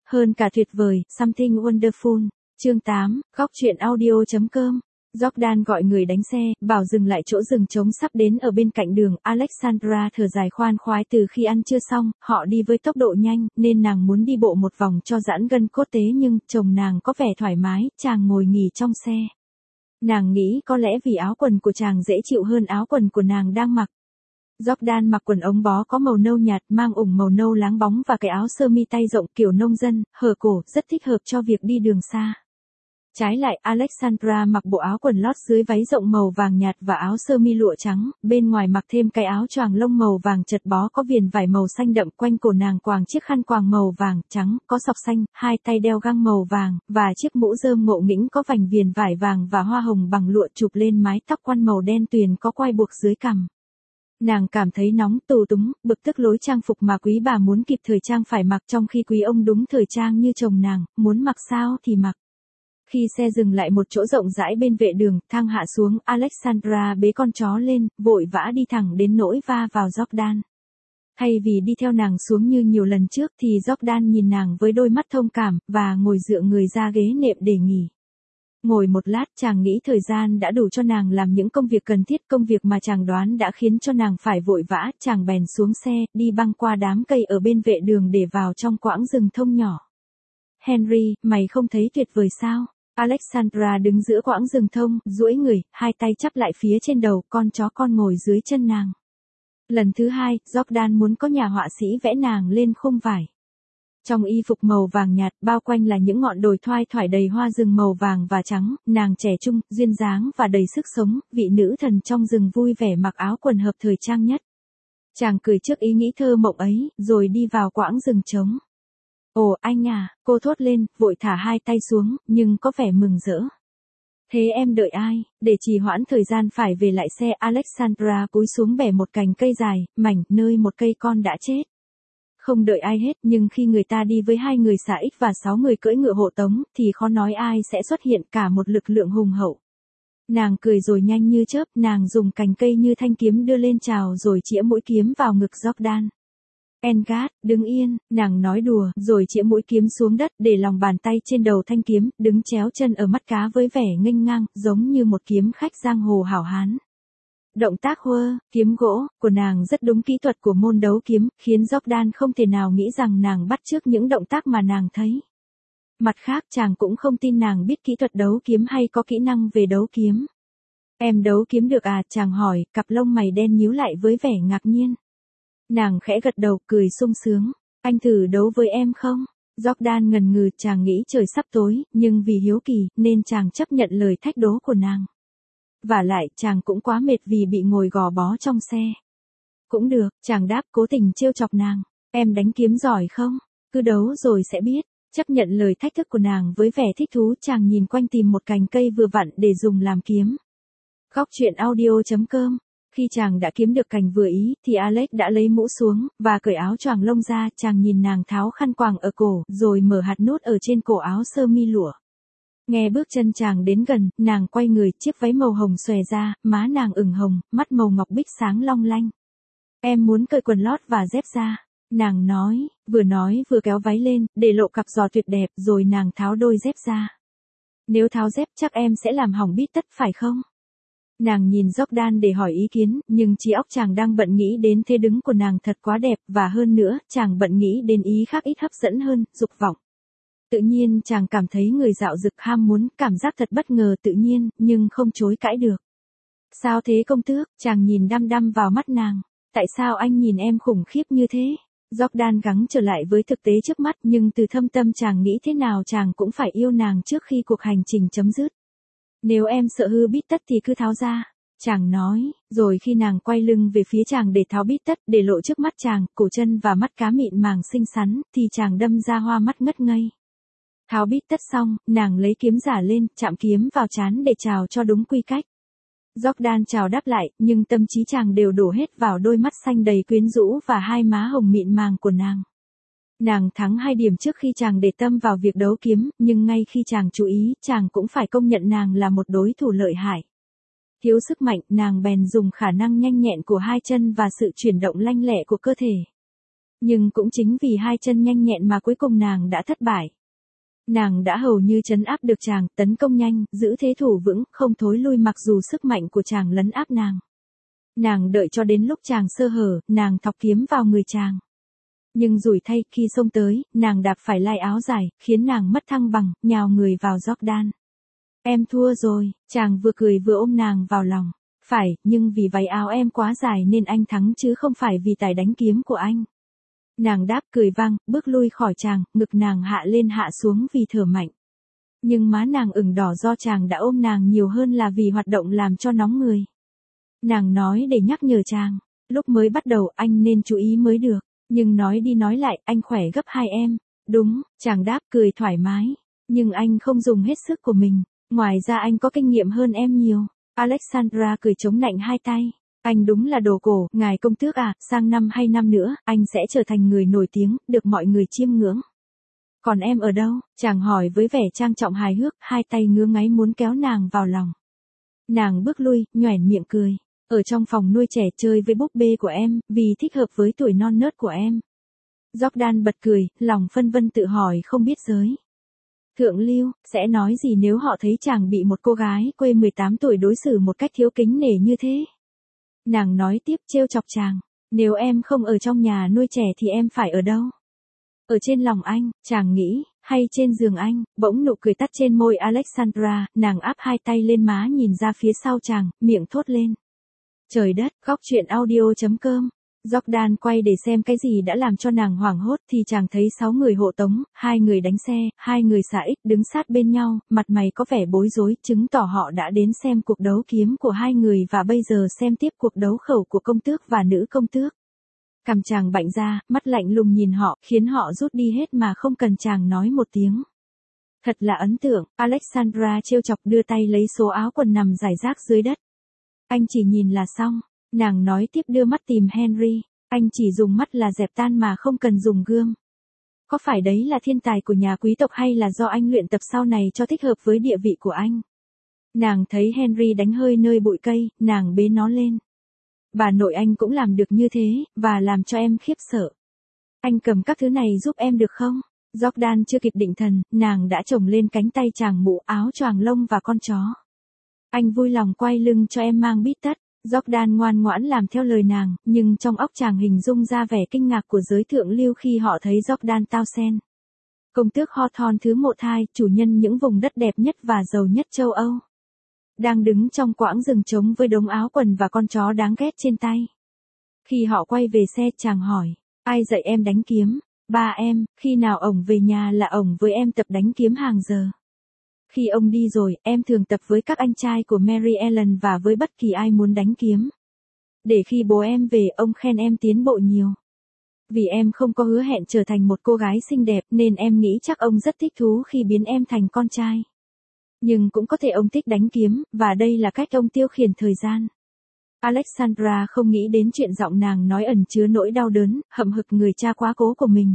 hơn cả tuyệt vời, something wonderful. Chương 8, góc truyện audio.com. Jordan gọi người đánh xe, bảo dừng lại chỗ rừng trống sắp đến ở bên cạnh đường. Alexandra thở dài khoan khoái từ khi ăn trưa xong, họ đi với tốc độ nhanh, nên nàng muốn đi bộ một vòng cho giãn gân cốt tế nhưng chồng nàng có vẻ thoải mái, chàng ngồi nghỉ trong xe. Nàng nghĩ có lẽ vì áo quần của chàng dễ chịu hơn áo quần của nàng đang mặc. Jordan mặc quần ống bó có màu nâu nhạt, mang ủng màu nâu láng bóng và cái áo sơ mi tay rộng kiểu nông dân, hở cổ, rất thích hợp cho việc đi đường xa. Trái lại, Alexandra mặc bộ áo quần lót dưới váy rộng màu vàng nhạt và áo sơ mi lụa trắng, bên ngoài mặc thêm cái áo choàng lông màu vàng chật bó có viền vải màu xanh đậm, quanh cổ nàng quàng chiếc khăn quàng màu vàng trắng, có sọc xanh, hai tay đeo găng màu vàng, và chiếc mũ rơm ngộ nghĩnh có vành viền vải vàng và hoa hồng bằng lụa chụp lên mái tóc quăn màu đen tuyền có quai buộc dưới cằm. Nàng cảm thấy nóng, tù túng, bực tức lối trang phục mà quý bà muốn kịp thời trang phải mặc trong khi quý ông đúng thời trang như chồng nàng, muốn mặc sao thì mặc. Khi xe dừng lại một chỗ rộng rãi bên vệ đường, thang hạ xuống, Alexandra bế con chó lên, vội vã đi thẳng đến nỗi va vào Jordan. Thay vì đi theo nàng xuống như nhiều lần trước thì Jordan nhìn nàng với đôi mắt thông cảm, và ngồi dựa người ra ghế nệm để nghỉ. Ngồi một lát chàng nghĩ thời gian đã đủ cho nàng làm những công việc cần thiết, công việc mà chàng đoán đã khiến cho nàng phải vội vã, chàng bèn xuống xe, đi băng qua đám cây ở bên vệ đường để vào trong quãng rừng thông nhỏ. Henry, mày không thấy tuyệt vời sao? Alexandra đứng giữa quãng rừng thông, duỗi người, hai tay chắp lại phía trên đầu, con chó con ngồi dưới chân nàng. Lần thứ hai, Jordan muốn có nhà họa sĩ vẽ nàng lên khung vải. Trong y phục màu vàng nhạt, bao quanh là những ngọn đồi thoai thoải đầy hoa rừng màu vàng và trắng, nàng trẻ trung, duyên dáng và đầy sức sống, vị nữ thần trong rừng vui vẻ mặc áo quần hợp thời trang nhất. Chàng cười trước ý nghĩ thơ mộng ấy, rồi đi vào quãng rừng trống. Ồ anh à, cô thốt lên, vội thả hai tay xuống, nhưng có vẻ mừng rỡ. Thế em đợi ai, để trì hoãn thời gian phải về lại xe. Alexandra cúi xuống bẻ một cành cây dài, mảnh, nơi một cây con đã chết. Không đợi ai hết, nhưng khi người ta đi với 2 người xà ích và 6 người cưỡi ngựa hộ tống, thì khó nói ai sẽ xuất hiện, cả một lực lượng hùng hậu. Nàng cười rồi nhanh như chớp, nàng dùng cành cây như thanh kiếm đưa lên chào rồi chĩa mũi kiếm vào ngực Jordan. Engard, đứng yên, nàng nói đùa, rồi chĩa mũi kiếm xuống đất, để lòng bàn tay trên đầu thanh kiếm, đứng chéo chân ở mắt cá với vẻ nghênh ngang, giống như một kiếm khách giang hồ hảo hán. Động tác huơ, kiếm gỗ, của nàng rất đúng kỹ thuật của môn đấu kiếm, khiến Jordan không thể nào nghĩ rằng nàng bắt chước những động tác mà nàng thấy. Mặt khác chàng cũng không tin nàng biết kỹ thuật đấu kiếm hay có kỹ năng về đấu kiếm. Em đấu kiếm được à, chàng hỏi, cặp lông mày đen nhíu lại với vẻ ngạc nhiên. Nàng khẽ gật đầu, cười sung sướng. Anh thử đấu với em không? Jordan ngần ngừ, chàng nghĩ trời sắp tối, nhưng vì hiếu kỳ, nên chàng chấp nhận lời thách đố của nàng. Vả lại, chàng cũng quá mệt vì bị ngồi gò bó trong xe. Cũng được, chàng đáp, cố tình trêu chọc nàng. Em đánh kiếm giỏi không? Cứ đấu rồi sẽ biết. Chấp nhận lời thách thức của nàng với vẻ thích thú, chàng nhìn quanh tìm một cành cây vừa vặn để dùng làm kiếm. Góc truyện audio.com. Khi chàng đã kiếm được cành vừa ý, thì Alex đã lấy mũ xuống, và cởi áo choàng lông ra, chàng nhìn nàng tháo khăn quàng ở cổ, rồi mở hạt nút ở trên cổ áo sơ mi lụa. Nghe bước chân chàng đến gần, nàng quay người, chiếc váy màu hồng xòe ra, má nàng ửng hồng, mắt màu ngọc bích sáng long lanh. Em muốn cởi quần lót và dép ra. Nàng nói vừa kéo váy lên, để lộ cặp giò tuyệt đẹp, rồi nàng tháo đôi dép ra. Nếu tháo dép chắc em sẽ làm hỏng bít tất phải không? Nàng nhìn Jordan để hỏi ý kiến, nhưng trí óc chàng đang bận nghĩ đến thế đứng của nàng thật quá đẹp, và hơn nữa, chàng bận nghĩ đến ý khác ít hấp dẫn hơn, dục vọng. Tự nhiên chàng cảm thấy người dạo dực ham muốn, cảm giác thật bất ngờ tự nhiên, nhưng không chối cãi được. Sao thế công tước, chàng nhìn đăm đăm vào mắt nàng. Tại sao anh nhìn em khủng khiếp như thế? Jordan gắng trở lại với thực tế trước mắt, nhưng từ thâm tâm chàng nghĩ thế nào chàng cũng phải yêu nàng trước khi cuộc hành trình chấm dứt. Nếu em sợ hư bít tất thì cứ tháo ra, chàng nói, rồi khi nàng quay lưng về phía chàng để tháo bít tất, để lộ trước mắt chàng, cổ chân và mắt cá mịn màng xinh xắn, thì chàng đâm ra hoa mắt ngất ngây. Tháo bít tất xong, nàng lấy kiếm giả lên, chạm kiếm vào trán để chào cho đúng quy cách. Jordan chào đáp lại, nhưng tâm trí chàng đều đổ hết vào đôi mắt xanh đầy quyến rũ và hai má hồng mịn màng của nàng. Nàng thắng 2 điểm trước khi chàng để tâm vào việc đấu kiếm, nhưng ngay khi chàng chú ý, chàng cũng phải công nhận nàng là một đối thủ lợi hại. Thiếu sức mạnh, nàng bèn dùng khả năng nhanh nhẹn của hai chân và sự chuyển động lanh lẹ của cơ thể. Nhưng cũng chính vì hai chân nhanh nhẹn mà cuối cùng nàng đã thất bại. Nàng đã hầu như trấn áp được chàng, tấn công nhanh, giữ thế thủ vững, không thối lui mặc dù sức mạnh của chàng lấn áp nàng. Nàng đợi cho đến lúc chàng sơ hở, nàng thọc kiếm vào người chàng. Nhưng rủi thay, khi xông tới, nàng đạp phải lai áo dài, khiến nàng mất thăng bằng, nhào người vào Jordan. Em thua rồi, chàng vừa cười vừa ôm nàng vào lòng. Phải, nhưng vì váy áo em quá dài nên anh thắng chứ không phải vì tài đánh kiếm của anh. Nàng đáp cười vang, bước lui khỏi chàng, ngực nàng hạ lên hạ xuống vì thở mạnh. Nhưng má nàng ửng đỏ do chàng đã ôm nàng nhiều hơn là vì hoạt động làm cho nóng người. Nàng nói để nhắc nhở chàng, lúc mới bắt đầu anh nên chú ý mới được, nhưng nói đi nói lại anh khỏe gấp hai em. Đúng, chàng đáp cười thoải mái, nhưng anh không dùng hết sức của mình, ngoài ra anh có kinh nghiệm hơn em nhiều. Alexandra cười chống nạnh hai tay. Anh đúng là đồ cổ, ngài công tước à, sang năm hay năm nữa, anh sẽ trở thành người nổi tiếng, được mọi người chiêm ngưỡng. Còn em ở đâu? Chàng hỏi với vẻ trang trọng hài hước, hai tay ngứa ngáy muốn kéo nàng vào lòng. Nàng bước lui, nhoẻn miệng cười. Ở trong phòng nuôi trẻ chơi với búp bê của em, vì thích hợp với tuổi non nớt của em. Jordan bật cười, lòng phân vân tự hỏi không biết giới. Thượng lưu, sẽ nói gì nếu họ thấy chàng bị một cô gái quê 18 tuổi đối xử một cách thiếu kính nể như thế? Nàng nói tiếp trêu chọc chàng, nếu em không ở trong nhà nuôi trẻ thì em phải ở đâu? Ở trên lòng anh, chàng nghĩ, hay trên giường anh? Bỗng nụ cười tắt trên môi Alexandra, nàng áp hai tay lên má nhìn ra phía sau chàng, miệng thốt lên. Trời đất, góc truyện audio.com. Jordan quay để xem cái gì đã làm cho nàng hoảng hốt thì chàng thấy 6 người hộ tống, 2 người đánh xe, 2 người xạ ích đứng sát bên nhau, mặt mày có vẻ bối rối, chứng tỏ họ đã đến xem cuộc đấu kiếm của hai người và bây giờ xem tiếp cuộc đấu khẩu của công tước và nữ công tước. Cằm chàng bạnh ra, mắt lạnh lùng nhìn họ, khiến họ rút đi hết mà không cần chàng nói một tiếng. Thật là ấn tượng, Alexandra trêu chọc đưa tay lấy số áo quần nằm rải rác dưới đất. Anh chỉ nhìn là xong. Nàng nói tiếp đưa mắt tìm Henry, anh chỉ dùng mắt là dẹp tan mà không cần dùng gươm. Có phải đấy là thiên tài của nhà quý tộc hay là do anh luyện tập sau này cho thích hợp với địa vị của anh? Nàng thấy Henry đánh hơi nơi bụi cây, nàng bế nó lên. Bà nội anh cũng làm được như thế, và làm cho em khiếp sợ. Anh cầm các thứ này giúp em được không? Jordan chưa kịp định thần, nàng đã chồng lên cánh tay chàng mũ áo choàng lông và con chó. Anh vui lòng quay lưng cho em mang bít tất. Jordan ngoan ngoãn làm theo lời nàng, nhưng trong óc chàng hình dung ra vẻ kinh ngạc của giới thượng lưu khi họ thấy Jordan Townsend. Công tước Hawthorne thứ 1-2, chủ nhân những vùng đất đẹp nhất và giàu nhất châu Âu. Đang đứng trong quãng rừng trống với đống áo quần và con chó đáng ghét trên tay. Khi họ quay về xe chàng hỏi, ai dạy em đánh kiếm? Ba em, khi nào ổng về nhà là ổng với em tập đánh kiếm hàng giờ. Khi ông đi rồi, em thường tập với các anh trai của Mary Ellen và với bất kỳ ai muốn đánh kiếm. Để khi bố em về, ông khen em tiến bộ nhiều. Vì em không có hứa hẹn trở thành một cô gái xinh đẹp nên em nghĩ chắc ông rất thích thú khi biến em thành con trai. Nhưng cũng có thể ông thích đánh kiếm, và đây là cách ông tiêu khiển thời gian. Alexandra không nghĩ đến chuyện giọng nàng nói ẩn chứa nỗi đau đớn, hậm hực người cha quá cố của mình.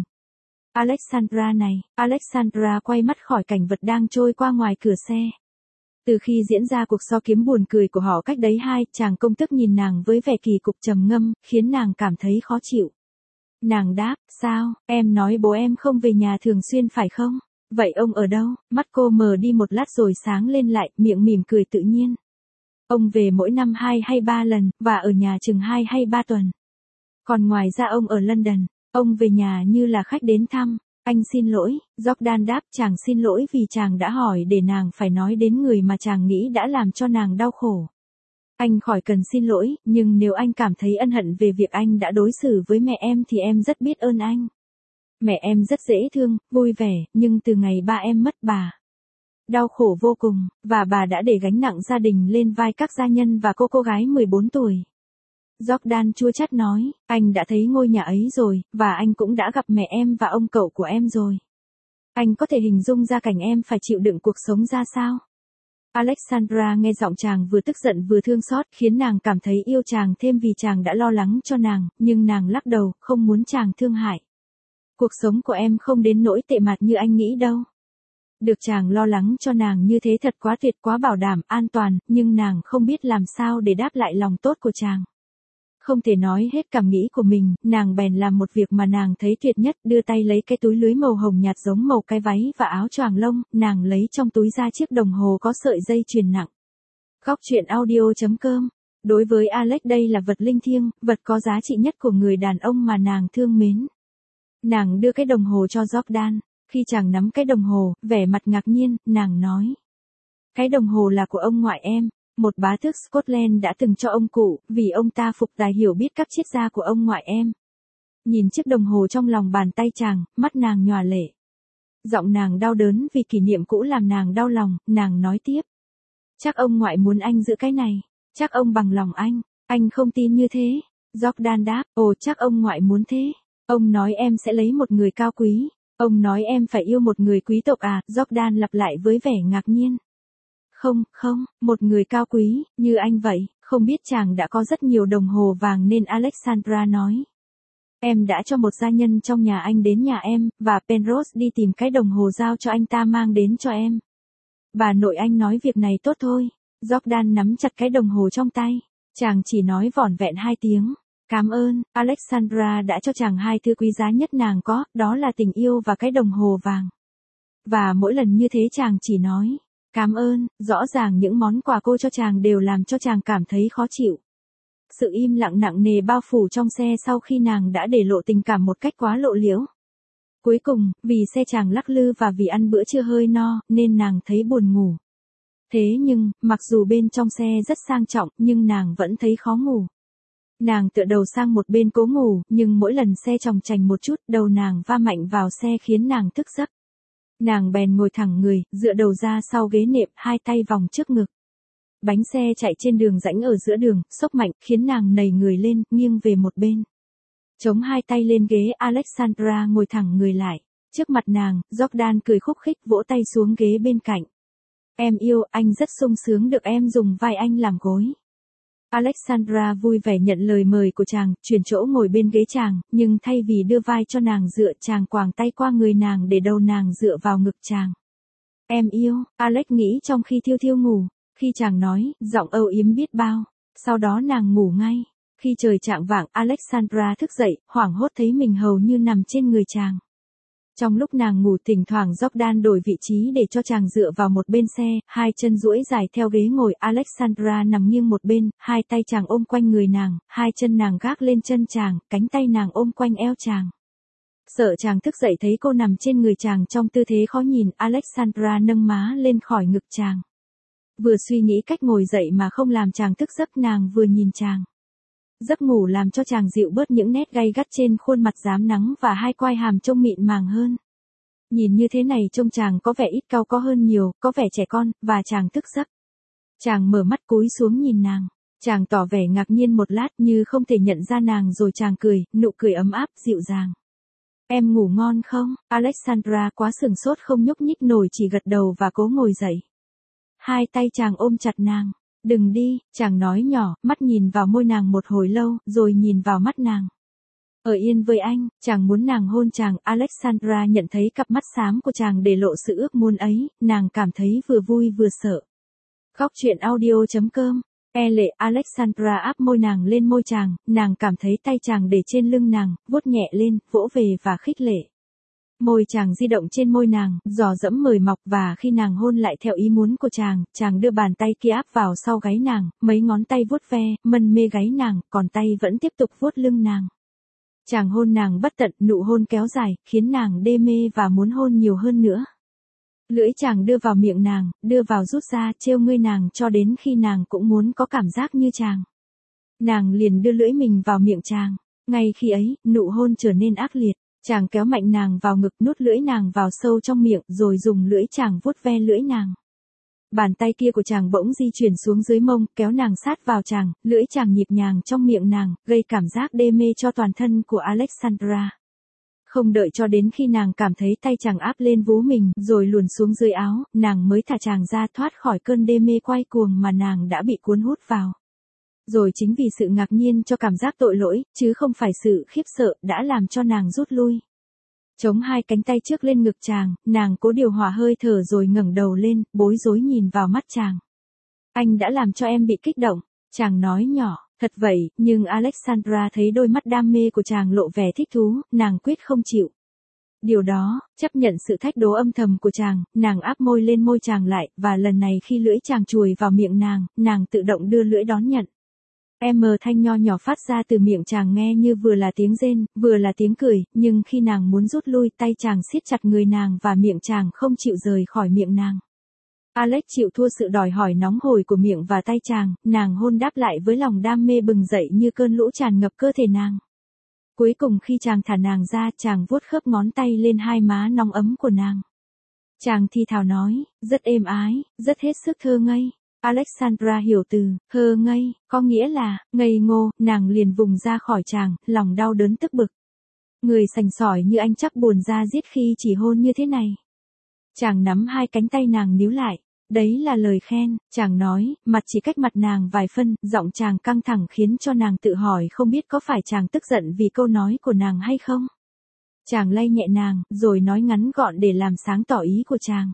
Alexandra quay mắt khỏi cảnh vật đang trôi qua ngoài cửa xe. Từ khi diễn ra cuộc so kiếm buồn cười của họ cách đấy chàng công tước nhìn nàng với vẻ kỳ cục trầm ngâm, khiến nàng cảm thấy khó chịu. Nàng đáp, sao, em nói bố em không về nhà thường xuyên phải không? Vậy ông ở đâu? Mắt cô mờ đi một lát rồi sáng lên lại, miệng mỉm cười tự nhiên. Ông về mỗi năm 2 hay 3 lần, và ở nhà chừng 2 hay 3 tuần. Còn ngoài ra ông ở London, ông về nhà như là khách đến thăm. Anh xin lỗi, Jordan đáp chàng xin lỗi vì chàng đã hỏi để nàng phải nói đến người mà chàng nghĩ đã làm cho nàng đau khổ. Anh khỏi cần xin lỗi, nhưng nếu anh cảm thấy ân hận về việc anh đã đối xử với mẹ em thì em rất biết ơn anh. Mẹ em rất dễ thương, vui vẻ, nhưng từ ngày ba em mất bà đau khổ vô cùng, và bà đã để gánh nặng gia đình lên vai các gia nhân và cô gái 14 tuổi. Jordan chua chát nói, anh đã thấy ngôi nhà ấy rồi, và anh cũng đã gặp mẹ em và ông cậu của em rồi. Anh có thể hình dung ra cảnh em phải chịu đựng cuộc sống ra sao? Alexandra nghe giọng chàng vừa tức giận vừa thương xót khiến nàng cảm thấy yêu chàng thêm vì chàng đã lo lắng cho nàng, nhưng nàng lắc đầu, không muốn chàng thương hại. Cuộc sống của em không đến nỗi tệ mặt như anh nghĩ đâu. Được chàng lo lắng cho nàng như thế thật quá tuyệt quá bảo đảm, an toàn, nhưng nàng không biết làm sao để đáp lại lòng tốt của chàng. Không thể nói hết cảm nghĩ của mình, nàng bèn làm một việc mà nàng thấy tuyệt nhất, đưa tay lấy cái túi lưới màu hồng nhạt giống màu cái váy và áo choàng lông, nàng lấy trong túi ra chiếc đồng hồ có sợi dây chuyền nặng. Góc truyện audio.com. Đối với Alex đây là vật linh thiêng, vật có giá trị nhất của người đàn ông mà nàng thương mến. Nàng đưa cái đồng hồ cho Jordan, khi chàng nắm cái đồng hồ, vẻ mặt ngạc nhiên, nàng nói. Cái đồng hồ là của ông ngoại em, một bá tước Scotland đã từng cho ông cụ, vì ông ta phục tài hiểu biết các triết gia của ông ngoại em. Nhìn chiếc đồng hồ trong lòng bàn tay chàng, mắt nàng nhòa lệ. Giọng nàng đau đớn vì kỷ niệm cũ làm nàng đau lòng, nàng nói tiếp. Chắc ông ngoại muốn anh giữ cái này, chắc ông bằng lòng anh không tin như thế. Jordan đáp, ồ chắc ông ngoại muốn thế. Ông nói em sẽ lấy một người cao quý, ông nói em phải yêu một người quý tộc à, Jordan lặp lại với vẻ ngạc nhiên. Không, một người cao quý, như anh vậy, không biết chàng đã có rất nhiều đồng hồ vàng nên Alexandra nói. Em đã cho một gia nhân trong nhà anh đến nhà em, và Penrose đi tìm cái đồng hồ giao cho anh ta mang đến cho em. Bà nội anh nói việc này tốt thôi. Jordan nắm chặt cái đồng hồ trong tay. Chàng chỉ nói vỏn vẹn 2 tiếng. Cảm ơn, Alexandra đã cho chàng 2 thứ quý giá nhất nàng có, đó là tình yêu và cái đồng hồ vàng. Và mỗi lần như thế chàng chỉ nói. Cảm ơn, rõ ràng những món quà cô cho chàng đều làm cho chàng cảm thấy khó chịu. Sự im lặng nặng nề bao phủ trong xe sau khi nàng đã để lộ tình cảm một cách quá lộ liễu. Cuối cùng, vì xe chàng lắc lư và vì ăn bữa trưa hơi no, nên nàng thấy buồn ngủ. Thế nhưng, mặc dù bên trong xe rất sang trọng, nhưng nàng vẫn thấy khó ngủ. Nàng tựa đầu sang một bên cố ngủ, nhưng mỗi lần xe chòng chành một chút, đầu nàng va mạnh vào xe khiến nàng thức giấc. Nàng bèn ngồi thẳng người, dựa đầu ra sau ghế nệm, 2 tay vòng trước ngực. Bánh xe chạy trên đường rãnh ở giữa đường, xốc mạnh, khiến nàng nảy người lên, nghiêng về một bên. Chống 2 tay lên ghế, Alexandra ngồi thẳng người lại. Trước mặt nàng, Jordan cười khúc khích vỗ tay xuống ghế bên cạnh. Em yêu, anh rất sung sướng được em dùng vai anh làm gối. Alexandra vui vẻ nhận lời mời của chàng, chuyển chỗ ngồi bên ghế chàng, nhưng thay vì đưa vai cho nàng dựa, chàng quàng tay qua người nàng để đầu nàng dựa vào ngực chàng. Em yêu, Alex nghĩ trong khi thiêu thiêu ngủ, khi chàng nói, giọng âu yếm biết bao, sau đó nàng ngủ ngay. Khi trời chạng vạng, Alexandra thức dậy, hoảng hốt thấy mình hầu như nằm trên người chàng. Trong lúc nàng ngủ thỉnh thoảng Jordan đổi vị trí để cho chàng dựa vào một bên xe, 2 chân duỗi dài theo ghế ngồi, Alexandra nằm nghiêng một bên, 2 tay chàng ôm quanh người nàng, 2 chân nàng gác lên chân chàng, cánh tay nàng ôm quanh eo chàng. Sợ chàng thức dậy thấy cô nằm trên người chàng trong tư thế khó nhìn, Alexandra nâng má lên khỏi ngực chàng. Vừa suy nghĩ cách ngồi dậy mà không làm chàng thức giấc, nàng vừa nhìn chàng. Giấc ngủ làm cho chàng dịu bớt những nét gay gắt trên khuôn mặt rám nắng và 2 quai hàm trông mịn màng hơn. Nhìn như thế này trông chàng có vẻ ít cau có hơn nhiều, có vẻ trẻ con, và chàng thức giấc. Chàng mở mắt cúi xuống nhìn nàng. Chàng tỏ vẻ ngạc nhiên một lát như không thể nhận ra nàng rồi chàng cười, nụ cười ấm áp, dịu dàng. Em ngủ ngon không? Alexandra quá sửng sốt không nhúc nhích nổi, chỉ gật đầu và cố ngồi dậy. 2 tay chàng ôm chặt nàng. Đừng đi, chàng nói nhỏ, mắt nhìn vào môi nàng một hồi lâu, rồi nhìn vào mắt nàng. Ở yên với anh, chàng muốn nàng hôn chàng. Alexandra nhận thấy cặp mắt xám của chàng để lộ sự ước muốn ấy, nàng cảm thấy vừa vui vừa sợ. Góc truyện audio.com. Lệ, Alexandra áp môi nàng lên môi chàng, nàng cảm thấy tay chàng để trên lưng nàng, vuốt nhẹ lên, vỗ về và khích lệ. Môi chàng di động trên môi nàng, dò dẫm mời mọc, và khi nàng hôn lại theo ý muốn của chàng đưa bàn tay kia áp vào sau gáy nàng, mấy ngón tay vuốt ve, mân mê gáy nàng, còn tay vẫn tiếp tục vuốt lưng nàng. Chàng hôn nàng bất tận, nụ hôn kéo dài, khiến nàng đê mê và muốn hôn nhiều hơn nữa. Lưỡi chàng đưa vào miệng nàng, đưa vào rút ra, trêu ngươi nàng cho đến khi nàng cũng muốn có cảm giác như chàng. Nàng liền đưa lưỡi mình vào miệng chàng. Ngay khi ấy, nụ hôn trở nên ác liệt. Chàng kéo mạnh nàng vào ngực, nuốt lưỡi nàng vào sâu trong miệng, rồi dùng lưỡi chàng vuốt ve lưỡi nàng. Bàn tay kia của chàng bỗng di chuyển xuống dưới mông, kéo nàng sát vào chàng, lưỡi chàng nhịp nhàng trong miệng nàng, gây cảm giác đê mê cho toàn thân của Alexandra. Không đợi cho đến khi nàng cảm thấy tay chàng áp lên vú mình, rồi luồn xuống dưới áo, nàng mới thả chàng ra thoát khỏi cơn đê mê quay cuồng mà nàng đã bị cuốn hút vào. Rồi chính vì sự ngạc nhiên cho cảm giác tội lỗi, chứ không phải sự khiếp sợ, đã làm cho nàng rút lui. Chống 2 cánh tay trước lên ngực chàng, nàng cố điều hòa hơi thở rồi ngẩng đầu lên, bối rối nhìn vào mắt chàng. Anh đã làm cho em bị kích động, chàng nói nhỏ, Thật vậy, nhưng Alexandra thấy đôi mắt đam mê của chàng lộ vẻ thích thú, nàng quyết không chịu. Điều đó, chấp nhận sự thách đố âm thầm của chàng, nàng áp môi lên môi chàng lại, và lần này khi lưỡi chàng chùi vào miệng nàng tự động đưa lưỡi đón nhận. Thanh nho nhỏ phát ra từ miệng chàng nghe như vừa là tiếng rên, vừa là tiếng cười, nhưng khi nàng muốn rút lui, tay chàng siết chặt người nàng và miệng chàng không chịu rời khỏi miệng nàng. Alex chịu thua sự đòi hỏi nóng hổi của miệng và tay chàng, nàng hôn đáp lại với lòng đam mê bừng dậy như cơn lũ tràn ngập cơ thể nàng. Cuối cùng khi chàng thả nàng ra, chàng vuốt khớp ngón tay lên hai má nóng ấm của nàng. Chàng thì thào nói, rất êm ái, rất hết sức thơ ngây. Alexandra hiểu từ thơ ngây, có nghĩa là ngây ngô, nàng liền vùng ra khỏi chàng, lòng đau đớn tức bực. Người sành sỏi như anh chắc buồn da diết khi chỉ hôn như thế này. Chàng nắm hai cánh tay nàng níu lại. Đấy là lời khen, chàng nói, mặt chỉ cách mặt nàng vài phân, giọng chàng căng thẳng khiến cho nàng tự hỏi không biết có phải chàng tức giận vì câu nói của nàng hay không. Chàng lay nhẹ nàng, rồi nói ngắn gọn để làm sáng tỏ ý của chàng.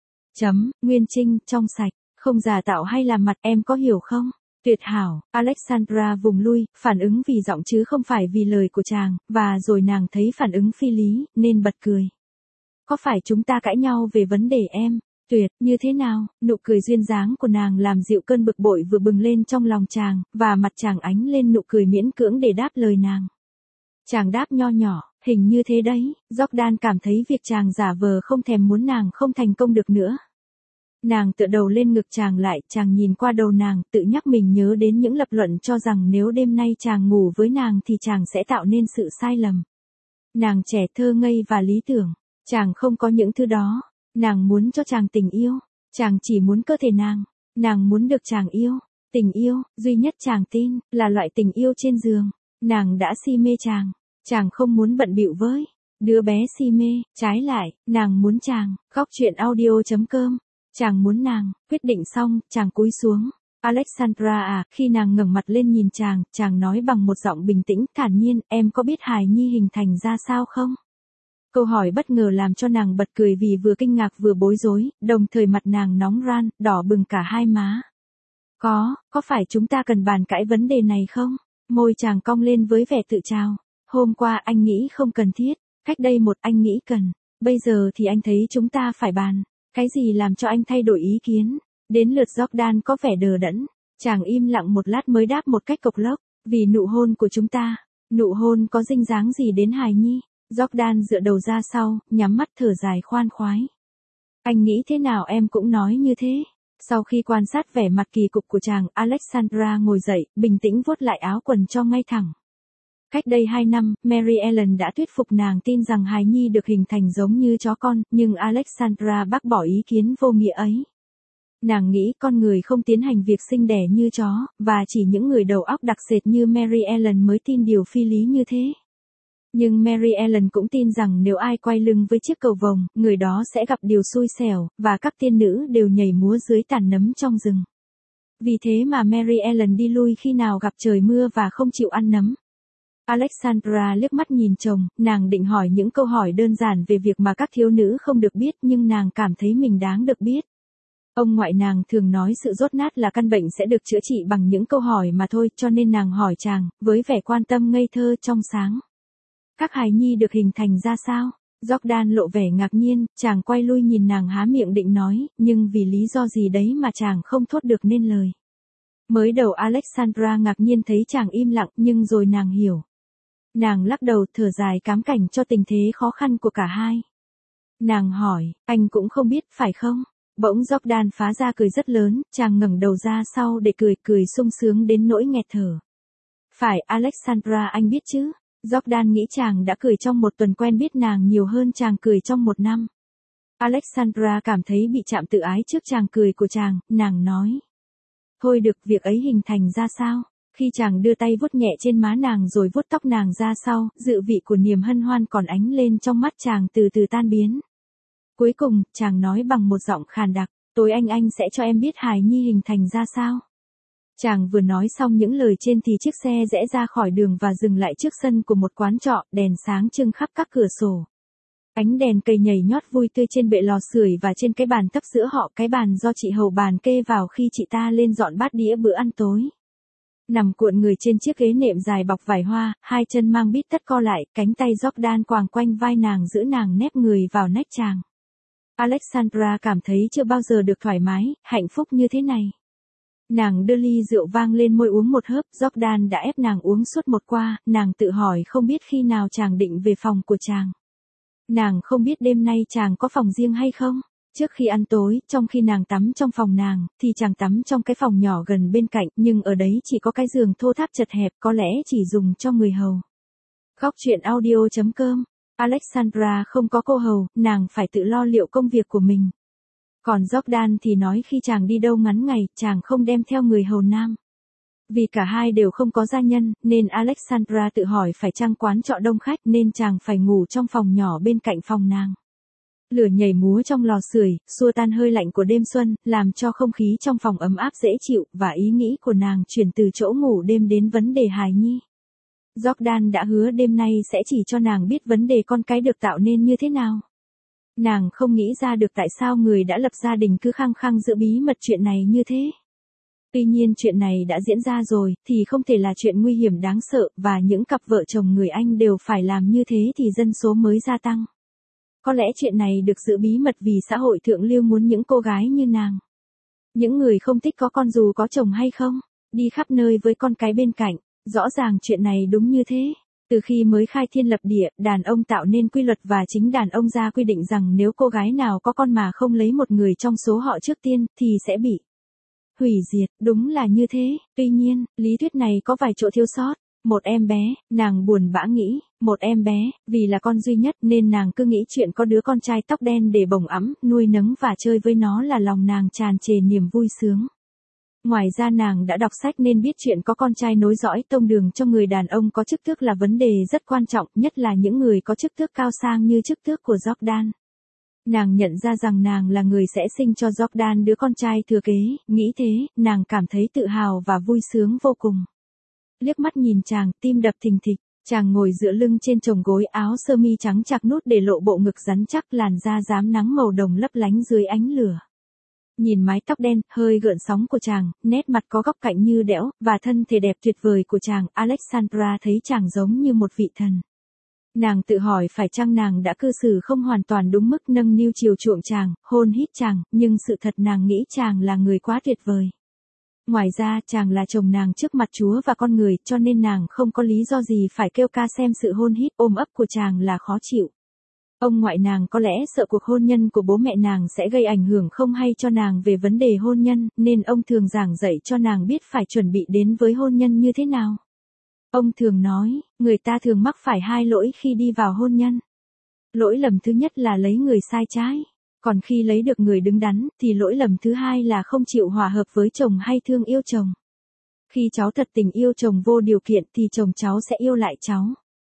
Nguyên Trinh, trong sạch, không giả tạo hay làm mặt, em có hiểu không? Tuyệt hảo, Alexandra vùng lui, phản ứng vì giọng chứ không phải vì lời của chàng, và rồi nàng thấy phản ứng phi lý, nên bật cười. Có phải chúng ta cãi nhau về vấn đề em? Tuyệt, như thế nào? Nụ cười duyên dáng của nàng làm dịu cơn bực bội vừa bừng lên trong lòng chàng, và mặt chàng ánh lên nụ cười miễn cưỡng để đáp lời nàng. Chàng đáp nho nhỏ, hình như thế đấy. Jordan cảm thấy việc chàng giả vờ không thèm muốn nàng không thành công được nữa. Nàng tựa đầu lên ngực chàng lại, chàng nhìn qua đầu nàng, tự nhắc mình nhớ đến những lập luận cho rằng nếu đêm nay chàng ngủ với nàng thì chàng sẽ tạo nên sự sai lầm. Nàng trẻ thơ ngây và lý tưởng, chàng không có những thứ đó. Nàng muốn cho chàng tình yêu, chàng chỉ muốn cơ thể nàng muốn được chàng yêu. Tình yêu, duy nhất chàng tin, là loại tình yêu trên giường. Nàng đã si mê chàng không muốn bận bịu với đứa bé si mê, trái lại, nàng muốn chàng. Góc truyện audio.com, chàng muốn nàng. Quyết định xong, chàng cúi xuống. Alexandra à, khi nàng ngẩng mặt lên nhìn chàng nói bằng một giọng bình tĩnh, thản nhiên, em có biết hài nhi hình thành ra sao không? Câu hỏi bất ngờ làm cho nàng bật cười vì vừa kinh ngạc vừa bối rối, đồng thời mặt nàng nóng ran, đỏ bừng cả hai má. Có phải chúng ta cần bàn cãi vấn đề này không? Môi chàng cong lên với vẻ tự trao. Hôm qua anh nghĩ không cần thiết, cách đây anh nghĩ cần. Bây giờ thì anh thấy chúng ta phải bàn. Cái gì làm cho anh thay đổi ý kiến? Đến lượt Jordan có vẻ đờ đẫn. Chàng im lặng một lát mới đáp một cách cộc lốc. Vì nụ hôn của chúng ta. Nụ hôn có dinh dáng gì đến hài nhi? Jordan dựa đầu ra sau, nhắm mắt thở dài khoan khoái. Anh nghĩ thế nào em cũng nói như thế. Sau khi quan sát vẻ mặt kỳ cục của chàng, Alexandra ngồi dậy, bình tĩnh vuốt lại áo quần cho ngay thẳng. Cách đây 2 năm, Mary Ellen đã thuyết phục nàng tin rằng hài nhi được hình thành giống như chó con, nhưng Alexandra bác bỏ ý kiến vô nghĩa ấy. Nàng nghĩ con người không tiến hành việc sinh đẻ như chó, và chỉ những người đầu óc đặc sệt như Mary Ellen mới tin điều phi lý như thế. Nhưng Mary Ellen cũng tin rằng nếu ai quay lưng với chiếc cầu vồng, người đó sẽ gặp điều xui xẻo, và các tiên nữ đều nhảy múa dưới tàn nấm trong rừng. Vì thế mà Mary Ellen đi lui khi nào gặp trời mưa và không chịu ăn nấm. Alexandra liếc mắt nhìn chồng, nàng định hỏi những câu hỏi đơn giản về việc mà các thiếu nữ không được biết nhưng nàng cảm thấy mình đáng được biết. Ông ngoại nàng thường nói sự dốt nát là căn bệnh sẽ được chữa trị bằng những câu hỏi mà thôi, cho nên nàng hỏi chàng, với vẻ quan tâm ngây thơ trong sáng. Các hài nhi được hình thành ra sao? Jordan lộ vẻ ngạc nhiên, chàng quay lui nhìn nàng há miệng định nói, nhưng vì lý do gì đấy mà chàng không thốt được nên lời. Mới đầu Alexandra ngạc nhiên thấy chàng im lặng, nhưng rồi nàng hiểu. Nàng lắc đầu thở dài cám cảnh cho tình thế khó khăn của cả hai. Nàng hỏi, anh cũng không biết phải không? Bỗng Jordan phá ra cười rất lớn, chàng ngẩng đầu ra sau để cười sung sướng đến nỗi nghẹt thở. Phải Alexandra, anh biết chứ? Jordan nghĩ chàng đã cười trong một tuần quen biết nàng nhiều hơn chàng cười trong 1 năm. Alexandra cảm thấy bị chạm tự ái trước chàng cười của chàng, nàng nói. Thôi được, việc ấy hình thành ra sao? Khi chàng đưa tay vuốt nhẹ trên má nàng rồi vuốt tóc nàng ra sau, dự vị của niềm hân hoan còn ánh lên trong mắt chàng từ từ tan biến. Cuối cùng, chàng nói bằng một giọng khàn đặc, tối anh sẽ cho em biết hài nhi hình thành ra sao. Chàng vừa nói xong những lời trên thì chiếc xe rẽ ra khỏi đường và dừng lại trước sân của một quán trọ, đèn sáng trưng khắp các cửa sổ. Ánh đèn cây nhảy nhót vui tươi trên bệ lò sưởi và trên cái bàn tấp giữa họ, cái bàn do chị hầu bàn kê vào khi chị ta lên dọn bát đĩa bữa ăn tối. Nằm cuộn người trên chiếc ghế nệm dài bọc vải hoa, hai chân mang bít tất co lại, cánh tay Jordan quàng quanh vai nàng giữ nàng nép người vào nách chàng. Alexandra cảm thấy chưa bao giờ được thoải mái, hạnh phúc như thế này. Nàng đưa ly rượu vang lên môi uống một hớp, Jordan đã ép nàng uống suốt một qua, nàng tự hỏi không biết khi nào chàng định về phòng của chàng. Nàng không biết đêm nay chàng có phòng riêng hay không. Trước khi ăn tối, trong khi nàng tắm trong phòng nàng, thì chàng tắm trong cái phòng nhỏ gần bên cạnh, nhưng ở đấy chỉ có cái giường thô tháp chật hẹp, có lẽ chỉ dùng cho người hầu. Góc truyện audio.com. Alexandra không có cô hầu, nàng phải tự lo liệu công việc của mình. Còn Jordan thì nói khi chàng đi đâu ngắn ngày, chàng không đem theo người hầu nam. Vì cả hai đều không có gia nhân, nên Alexandra tự hỏi phải chăng quán trọ đông khách nên chàng phải ngủ trong phòng nhỏ bên cạnh phòng nàng. Lửa nhảy múa trong lò sưởi, xua tan hơi lạnh của đêm xuân, làm cho không khí trong phòng ấm áp dễ chịu, và ý nghĩ của nàng chuyển từ chỗ ngủ đêm đến vấn đề hài nhi. Jordan đã hứa đêm nay sẽ chỉ cho nàng biết vấn đề con cái được tạo nên như thế nào. Nàng không nghĩ ra được tại sao người đã lập gia đình cứ khăng khăng giữ bí mật chuyện này như thế. Tuy nhiên chuyện này đã diễn ra rồi, thì không thể là chuyện nguy hiểm đáng sợ, và những cặp vợ chồng người Anh đều phải làm như thế thì dân số mới gia tăng. Có lẽ chuyện này được giữ bí mật vì xã hội thượng lưu muốn những cô gái như nàng. Những người không thích có con dù có chồng hay không, đi khắp nơi với con cái bên cạnh, rõ ràng chuyện này đúng như thế. Từ khi mới khai thiên lập địa, đàn ông tạo nên quy luật và chính đàn ông ra quy định rằng nếu cô gái nào có con mà không lấy một người trong số họ trước tiên, thì sẽ bị hủy diệt, đúng là như thế. Tuy nhiên, lý thuyết này có vài chỗ thiếu sót. Một em bé, nàng buồn bã nghĩ, một em bé, vì là con duy nhất nên nàng cứ nghĩ chuyện có đứa con trai tóc đen để bồng ẵm, nuôi nấng và chơi với nó là lòng nàng tràn trề niềm vui sướng. Ngoài ra nàng đã đọc sách nên biết chuyện có con trai nối dõi tông đường cho người đàn ông có chức tước là vấn đề rất quan trọng, nhất là những người có chức tước cao sang như chức tước của Jordan. Nàng nhận ra rằng nàng là người sẽ sinh cho Jordan đứa con trai thừa kế, nghĩ thế, nàng cảm thấy tự hào và vui sướng vô cùng. Liếc mắt nhìn chàng, tim đập thình thịch, chàng ngồi dựa lưng trên chồng gối, áo sơ mi trắng chạc nút để lộ bộ ngực rắn chắc, làn da rám nắng màu đồng lấp lánh dưới ánh lửa. Nhìn mái tóc đen, hơi gợn sóng của chàng, nét mặt có góc cạnh như đẽo, và thân thể đẹp tuyệt vời của chàng, Alexandra thấy chàng giống như một vị thần. Nàng tự hỏi phải chăng nàng đã cư xử không hoàn toàn đúng mức nâng niu chiều chuộng chàng, hôn hít chàng, nhưng sự thật nàng nghĩ chàng là người quá tuyệt vời. Ngoài ra chàng là chồng nàng trước mặt Chúa và con người, cho nên nàng không có lý do gì phải kêu ca xem sự hôn hít ôm ấp của chàng là khó chịu. Ông ngoại nàng có lẽ sợ cuộc hôn nhân của bố mẹ nàng sẽ gây ảnh hưởng không hay cho nàng về vấn đề hôn nhân, nên ông thường giảng dạy cho nàng biết phải chuẩn bị đến với hôn nhân như thế nào. Ông thường nói, người ta thường mắc phải hai lỗi khi đi vào hôn nhân. Lỗi lầm thứ nhất là lấy người sai trái. Còn khi lấy được người đứng đắn, thì lỗi lầm thứ hai là không chịu hòa hợp với chồng hay thương yêu chồng. Khi cháu thật tình yêu chồng vô điều kiện thì chồng cháu sẽ yêu lại cháu.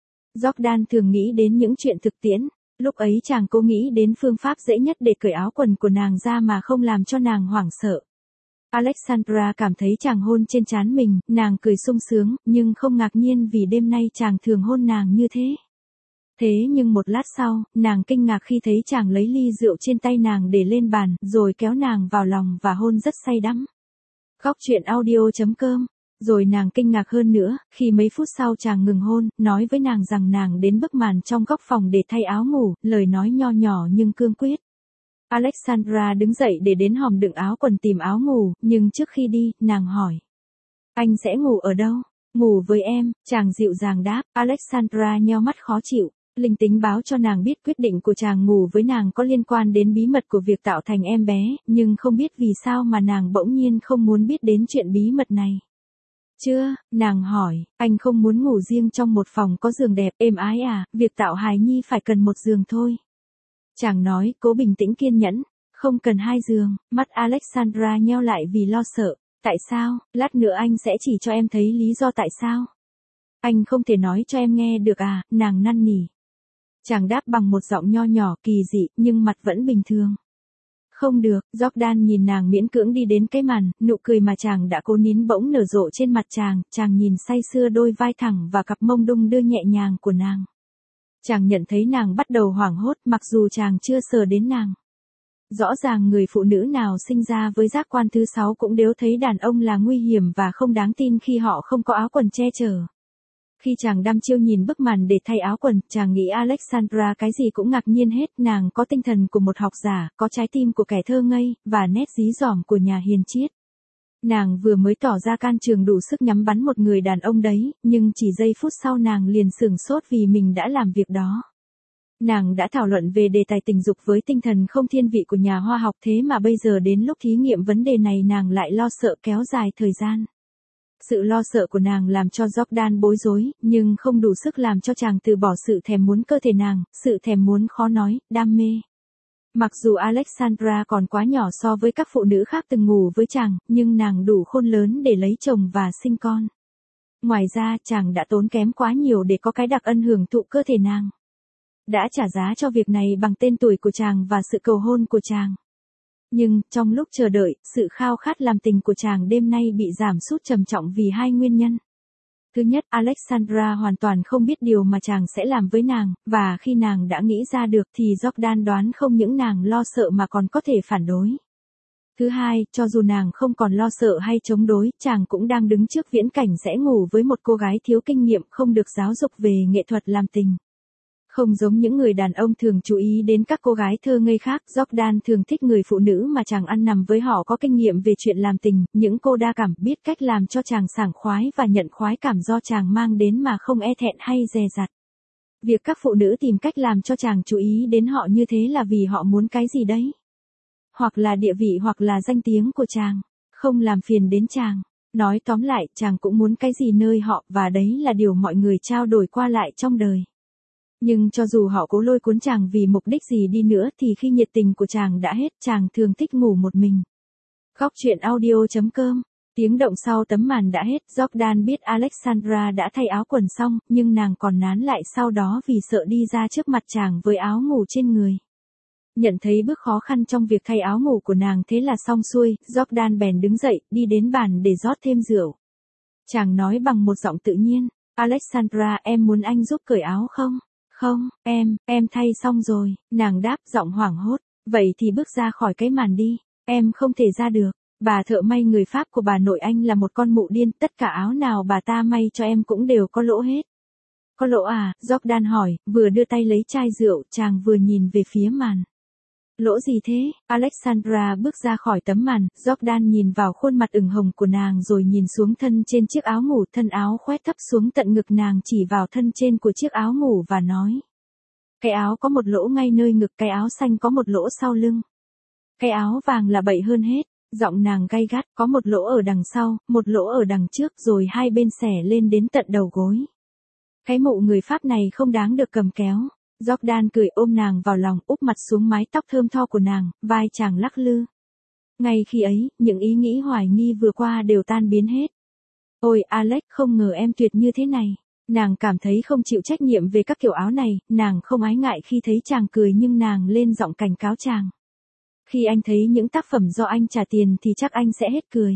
Jordan thường nghĩ đến những chuyện thực tiễn. Lúc ấy chàng cố nghĩ đến phương pháp dễ nhất để cởi áo quần của nàng ra mà không làm cho nàng hoảng sợ. Alexandra cảm thấy chàng hôn trên trán mình, nàng cười sung sướng, nhưng không ngạc nhiên vì đêm nay chàng thường hôn nàng như thế. Thế nhưng một lát sau, nàng kinh ngạc khi thấy chàng lấy ly rượu trên tay nàng để lên bàn, rồi kéo nàng vào lòng và hôn rất say đắm. Góc truyện audio.com. Rồi nàng kinh ngạc hơn nữa, khi mấy phút sau chàng ngừng hôn, nói với nàng rằng nàng đến bức màn trong góc phòng để thay áo ngủ, lời nói nho nhỏ nhưng cương quyết. Alexandra đứng dậy để đến hòm đựng áo quần tìm áo ngủ, nhưng trước khi đi, nàng hỏi. Anh sẽ ngủ ở đâu? Ngủ với em, chàng dịu dàng đáp. Alexandra nheo mắt khó chịu. Linh tính báo cho nàng biết quyết định của chàng ngủ với nàng có liên quan đến bí mật của việc tạo thành em bé, nhưng không biết vì sao mà nàng bỗng nhiên không muốn biết đến chuyện bí mật này. Chưa, nàng hỏi, anh không muốn ngủ riêng trong một phòng có giường đẹp, êm ái à, việc tạo hài nhi phải cần một giường thôi. Chàng nói, cố bình tĩnh kiên nhẫn, không cần hai giường, mắt Alexandra nheo lại vì lo sợ. Tại sao, lát nữa anh sẽ chỉ cho em thấy lý do tại sao. Anh không thể nói cho em nghe được à, nàng năn nỉ. Chàng đáp bằng một giọng nho nhỏ kỳ dị, nhưng mặt vẫn bình thường. Không được, Jordan nhìn nàng miễn cưỡng đi đến cái màn, nụ cười mà chàng đã cố nín bỗng nở rộ trên mặt chàng nhìn say sưa đôi vai thẳng và cặp mông đung đưa nhẹ nhàng của nàng. Chàng nhận thấy nàng bắt đầu hoảng hốt mặc dù chàng chưa sờ đến nàng. Rõ ràng người phụ nữ nào sinh ra với giác quan thứ 6 cũng đều thấy đàn ông là nguy hiểm và không đáng tin khi họ không có áo quần che chở. Khi chàng đăm chiêu nhìn bức màn để thay áo quần, chàng nghĩ Alexandra cái gì cũng ngạc nhiên hết, nàng có tinh thần của một học giả, có trái tim của kẻ thơ ngây, và nét dí dỏm của nhà hiền triết. Nàng vừa mới tỏ ra can trường đủ sức nhắm bắn một người đàn ông đấy, nhưng chỉ giây phút sau nàng liền sửng sốt vì mình đã làm việc đó. Nàng đã thảo luận về đề tài tình dục với tinh thần không thiên vị của nhà hóa học, thế mà bây giờ đến lúc thí nghiệm vấn đề này nàng lại lo sợ kéo dài thời gian. Sự lo sợ của nàng làm cho Jordan bối rối, nhưng không đủ sức làm cho chàng từ bỏ sự thèm muốn cơ thể nàng, sự thèm muốn khó nói, đam mê. Mặc dù Alexandra còn quá nhỏ so với các phụ nữ khác từng ngủ với chàng, nhưng nàng đủ khôn lớn để lấy chồng và sinh con. Ngoài ra, chàng đã tốn kém quá nhiều để có cái đặc ân hưởng thụ cơ thể nàng. Đã trả giá cho việc này bằng tên tuổi của chàng và sự cầu hôn của chàng. Nhưng, trong lúc chờ đợi, sự khao khát làm tình của chàng đêm nay bị giảm sút trầm trọng vì hai nguyên nhân. Thứ nhất, Alexandra hoàn toàn không biết điều mà chàng sẽ làm với nàng, và khi nàng đã nghĩ ra được thì Jordan đoán không những nàng lo sợ mà còn có thể phản đối. Thứ hai, cho dù nàng không còn lo sợ hay chống đối, chàng cũng đang đứng trước viễn cảnh sẽ ngủ với một cô gái thiếu kinh nghiệm không được giáo dục về nghệ thuật làm tình. Không giống những người đàn ông thường chú ý đến các cô gái thơ ngây khác, Jordan thường thích người phụ nữ mà chàng ăn nằm với họ có kinh nghiệm về chuyện làm tình, những cô đa cảm biết cách làm cho chàng sảng khoái và nhận khoái cảm do chàng mang đến mà không e thẹn hay dè dặt. Việc các phụ nữ tìm cách làm cho chàng chú ý đến họ như thế là vì họ muốn cái gì đấy. Hoặc là địa vị hoặc là danh tiếng của chàng, không làm phiền đến chàng. Nói tóm lại, chàng cũng muốn cái gì nơi họ, và đấy là điều mọi người trao đổi qua lại trong đời. Nhưng cho dù họ cố lôi cuốn chàng vì mục đích gì đi nữa thì khi nhiệt tình của chàng đã hết, chàng thường thích ngủ một mình. Góc truyện audio.com. Tiếng động sau tấm màn đã hết, Jordan biết Alexandra đã thay áo quần xong, nhưng nàng còn nán lại sau đó vì sợ đi ra trước mặt chàng với áo ngủ trên người. Nhận thấy bước khó khăn trong việc thay áo ngủ của nàng thế là xong xuôi, Jordan bèn đứng dậy, đi đến bàn để rót thêm rượu. Chàng nói bằng một giọng tự nhiên, Alexandra, em muốn anh giúp cởi áo không? Không, em thay xong rồi, nàng đáp giọng hoảng hốt, vậy thì bước ra khỏi cái màn đi, em không thể ra được, bà thợ may người Pháp của bà nội anh là một con mụ điên, tất cả áo nào bà ta may cho em cũng đều có lỗ hết. Có lỗ à, Jordan hỏi, vừa đưa tay lấy chai rượu, chàng vừa nhìn về phía màn. Lỗ gì thế? Alexandra bước ra khỏi tấm màn, Jordan nhìn vào khuôn mặt ửng hồng của nàng rồi nhìn xuống thân trên chiếc áo ngủ, thân áo khoét thấp xuống tận ngực nàng, chỉ vào thân trên của chiếc áo ngủ và nói. Cái áo có một lỗ ngay nơi ngực, cái áo xanh có một lỗ sau lưng. Cái áo vàng là bậy hơn hết, giọng nàng gay gắt, có một lỗ ở đằng sau, một lỗ ở đằng trước rồi hai bên xẻ lên đến tận đầu gối. Cái mụ người Pháp này không đáng được cầm kéo. Jordan cười ôm nàng vào lòng, úp mặt xuống mái tóc thơm tho của nàng, vai chàng lắc lư. Ngay khi ấy, những ý nghĩ hoài nghi vừa qua đều tan biến hết. Ôi Alex, không ngờ em tuyệt như thế này. Nàng cảm thấy không chịu trách nhiệm về các kiểu áo này, nàng không ái ngại khi thấy chàng cười nhưng nàng lên giọng cảnh cáo chàng. Khi anh thấy những tác phẩm do anh trả tiền thì chắc anh sẽ hết cười.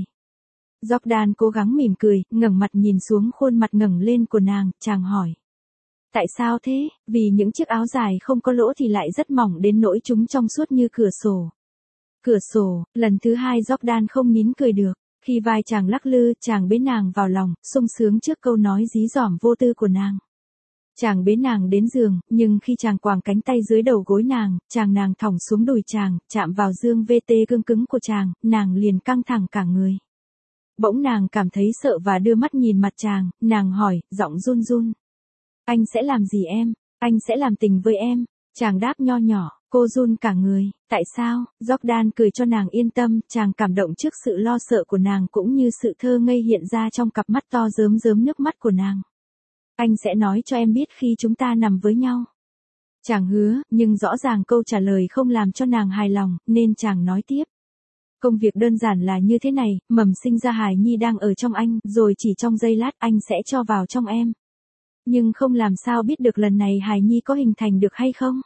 Jordan cố gắng mỉm cười, ngẩng mặt nhìn xuống khuôn mặt ngẩng lên của nàng, chàng hỏi. Tại sao thế? Vì những chiếc áo dài không có lỗ thì lại rất mỏng đến nỗi chúng trong suốt như cửa sổ. Cửa sổ, lần thứ hai Jordan không nín cười được. Khi vai chàng lắc lư, chàng bế nàng vào lòng, sung sướng trước câu nói dí dỏm vô tư của nàng. Chàng bế nàng đến giường, nhưng khi chàng quàng cánh tay dưới đầu gối nàng, nàng thõng xuống đùi chàng, chạm vào dương VT cương cứng của chàng, nàng liền căng thẳng cả người. Bỗng nàng cảm thấy sợ và đưa mắt nhìn mặt chàng, nàng hỏi, giọng run run. Anh sẽ làm gì em? Anh sẽ làm tình với em. Chàng đáp nho nhỏ, cô run cả người. Tại sao? Jordan cười cho nàng yên tâm, chàng cảm động trước sự lo sợ của nàng cũng như sự thơ ngây hiện ra trong cặp mắt to rớm rớm nước mắt của nàng. Anh sẽ nói cho em biết khi chúng ta nằm với nhau. Chàng hứa, nhưng rõ ràng câu trả lời không làm cho nàng hài lòng, nên chàng nói tiếp. Công việc đơn giản là như thế này, mầm sinh ra hài nhi đang ở trong anh, rồi chỉ trong giây lát anh sẽ cho vào trong em. Nhưng không làm sao biết được lần này hài nhi có hình thành được hay không.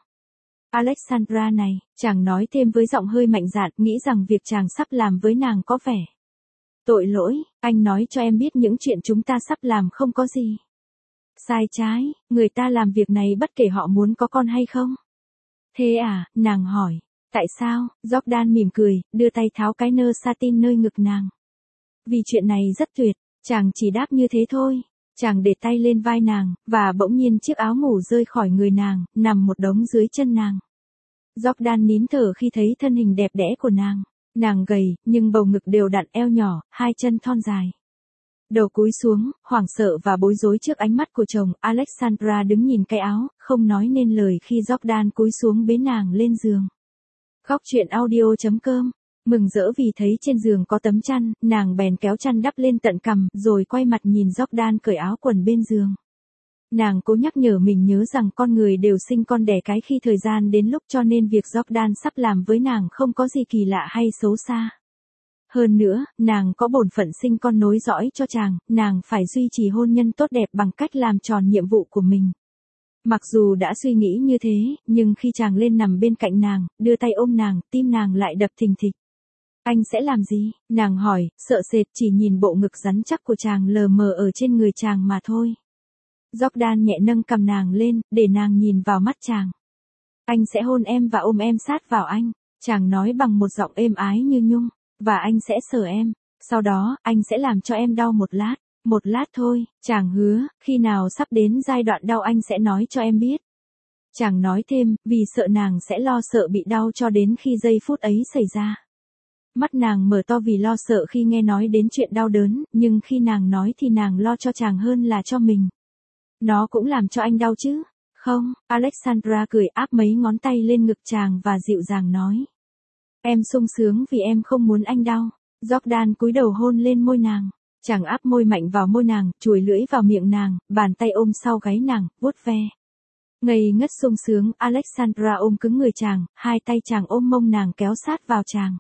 Alexandra này, chàng nói thêm với giọng hơi mạnh dạn, nghĩ rằng việc chàng sắp làm với nàng có vẻ tội lỗi, anh nói cho em biết những chuyện chúng ta sắp làm không có gì sai trái, người ta làm việc này bất kể họ muốn có con hay không. Thế à, nàng hỏi, Tại sao? Jordan mỉm cười, đưa tay tháo cái nơ satin nơi ngực nàng. Vì chuyện này rất tuyệt, chàng chỉ đáp như thế thôi. Chàng để tay lên vai nàng, và bỗng nhiên chiếc áo ngủ rơi khỏi người nàng, nằm một đống dưới chân nàng. Jordan nín thở khi thấy thân hình đẹp đẽ của nàng. Nàng gầy, nhưng bầu ngực đều đặn, eo nhỏ, hai chân thon dài. Đầu cúi xuống, hoảng sợ và bối rối trước ánh mắt của chồng, Alexandra đứng nhìn cái áo, không nói nên lời khi Jordan cúi xuống bế nàng lên giường. Góc truyện audio.com. Mừng rỡ vì thấy trên giường có tấm chăn, nàng bèn kéo chăn đắp lên tận cằm, rồi quay mặt nhìn Jordan cởi áo quần bên giường. Nàng cố nhắc nhở mình nhớ rằng con người đều sinh con đẻ cái khi thời gian đến lúc, cho nên việc Jordan sắp làm với nàng không có gì kỳ lạ hay xấu xa. Hơn nữa, nàng có bổn phận sinh con nối dõi cho chàng, nàng phải duy trì hôn nhân tốt đẹp bằng cách làm tròn nhiệm vụ của mình. Mặc dù đã suy nghĩ như thế, nhưng khi chàng lên nằm bên cạnh nàng, đưa tay ôm nàng, tim nàng lại đập thình thịch. Anh sẽ làm gì? Nàng hỏi, sợ sệt, chỉ nhìn bộ ngực rắn chắc của chàng lờ mờ ở trên người chàng mà thôi. Jordan nhẹ nâng cằm nàng lên, để nàng nhìn vào mắt chàng. Anh sẽ hôn em và ôm em sát vào anh. Chàng nói bằng một giọng êm ái như nhung. Và anh sẽ sờ em. Sau đó, anh sẽ làm cho em đau một lát. Một lát thôi, chàng hứa, khi nào sắp đến giai đoạn đau anh sẽ nói cho em biết. Chàng nói thêm, vì sợ nàng sẽ lo sợ bị đau cho đến khi giây phút ấy xảy ra. Mắt nàng mở to vì lo sợ khi nghe nói đến chuyện đau đớn, nhưng khi nàng nói thì nàng lo cho chàng hơn là cho mình. Nó cũng làm cho anh đau chứ? Không, Alexandra cười, áp mấy ngón tay lên ngực chàng và dịu dàng nói. Em sung sướng vì em không muốn anh đau. Jordan cúi đầu hôn lên môi nàng. Chàng áp môi mạnh vào môi nàng, chùi lưỡi vào miệng nàng, bàn tay ôm sau gáy nàng, vuốt ve. Ngây ngất sung sướng, Alexandra ôm cứng người chàng, hai tay chàng ôm mông nàng kéo sát vào chàng.